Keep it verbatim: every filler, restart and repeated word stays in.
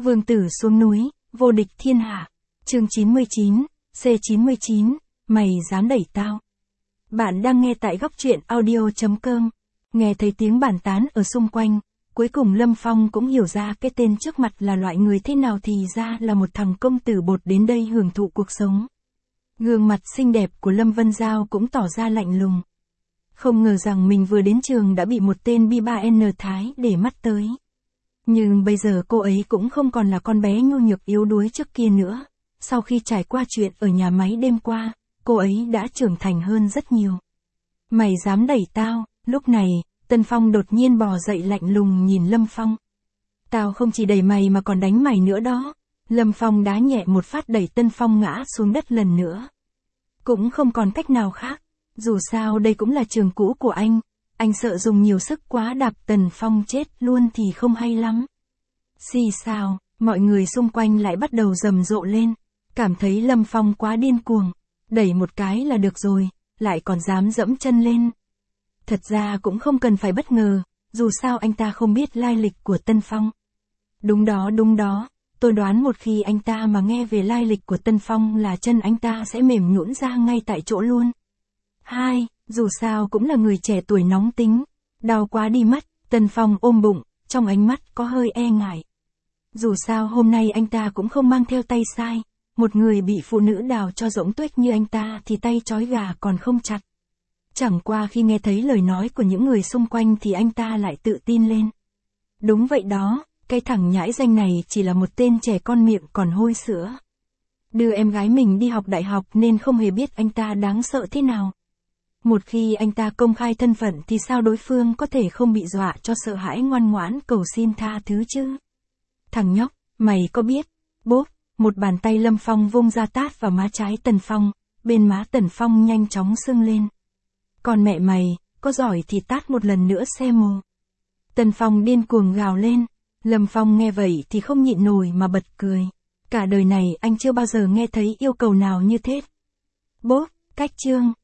Vương tử xuống núi, vô địch thiên hạ. Chương chín mươi chín, C chín mươi chín, mày dám đẩy tao. Bạn đang nghe tại góc truyện audio chấm com. Nghe thấy tiếng bàn tán ở xung quanh, cuối cùng Lâm Phong cũng hiểu ra cái tên trước mặt là loại người thế nào, thì ra là một thằng công tử bột đến đây hưởng thụ cuộc sống. Gương mặt xinh đẹp của Lâm Vân Giao cũng tỏ ra lạnh lùng. Không ngờ rằng mình vừa đến trường đã bị một tên bi ba N Thái để mắt tới. Nhưng bây giờ cô ấy cũng không còn là con bé nhu nhược yếu đuối trước kia nữa. Sau khi trải qua chuyện ở nhà máy đêm qua, cô ấy đã trưởng thành hơn rất nhiều. Mày dám đẩy tao? Lúc này, Tân Phong đột nhiên bò dậy lạnh lùng nhìn Lâm Phong. Tao không chỉ đẩy mày mà còn đánh mày nữa đó. Lâm Phong đá nhẹ một phát đẩy Tân Phong ngã xuống đất lần nữa. Cũng không còn cách nào khác. Dù sao đây cũng là trường cũ của anh. Anh sợ dùng nhiều sức quá đạp Tần Phong chết luôn thì không hay lắm. Xì xào, mọi người xung quanh lại bắt đầu rầm rộ lên. Cảm thấy Lâm Phong quá điên cuồng. Đẩy một cái là được rồi, lại còn dám dẫm chân lên. Thật ra cũng không cần phải bất ngờ, dù sao anh ta không biết lai lịch của Tân Phong. Đúng đó đúng đó, tôi đoán một khi anh ta mà nghe về lai lịch của Tân Phong là chân anh ta sẽ mềm nhũn ra ngay tại chỗ luôn. Hai, dù sao cũng là người trẻ tuổi nóng tính. Đau quá đi mất, Tân Phong ôm bụng, trong ánh mắt có hơi e ngại. Dù sao hôm nay anh ta cũng không mang theo tay sai. Một người bị phụ nữ đào cho rỗng tuếch như anh ta thì tay trói gà còn không chặt. Chẳng qua khi nghe thấy lời nói của những người xung quanh thì anh ta lại tự tin lên. Đúng vậy đó, cái thằng nhãi danh này chỉ là một tên trẻ con miệng còn hôi sữa. Đưa em gái mình đi học đại học nên không hề biết anh ta đáng sợ thế nào. Một khi anh ta công khai thân phận thì sao đối phương có thể không bị dọa cho sợ hãi ngoan ngoãn cầu xin tha thứ chứ? Thằng nhóc, mày có biết? Bốp, một bàn tay Lâm Phong vung ra tát vào má trái Tần Phong, bên má Tần Phong nhanh chóng sưng lên. Còn mẹ mày, có giỏi thì tát một lần nữa xem mồ. Tần Phong điên cuồng gào lên. Lâm Phong nghe vậy thì không nhịn nổi mà bật cười. Cả đời này anh chưa bao giờ nghe thấy yêu cầu nào như thế. Bốp, cách chương.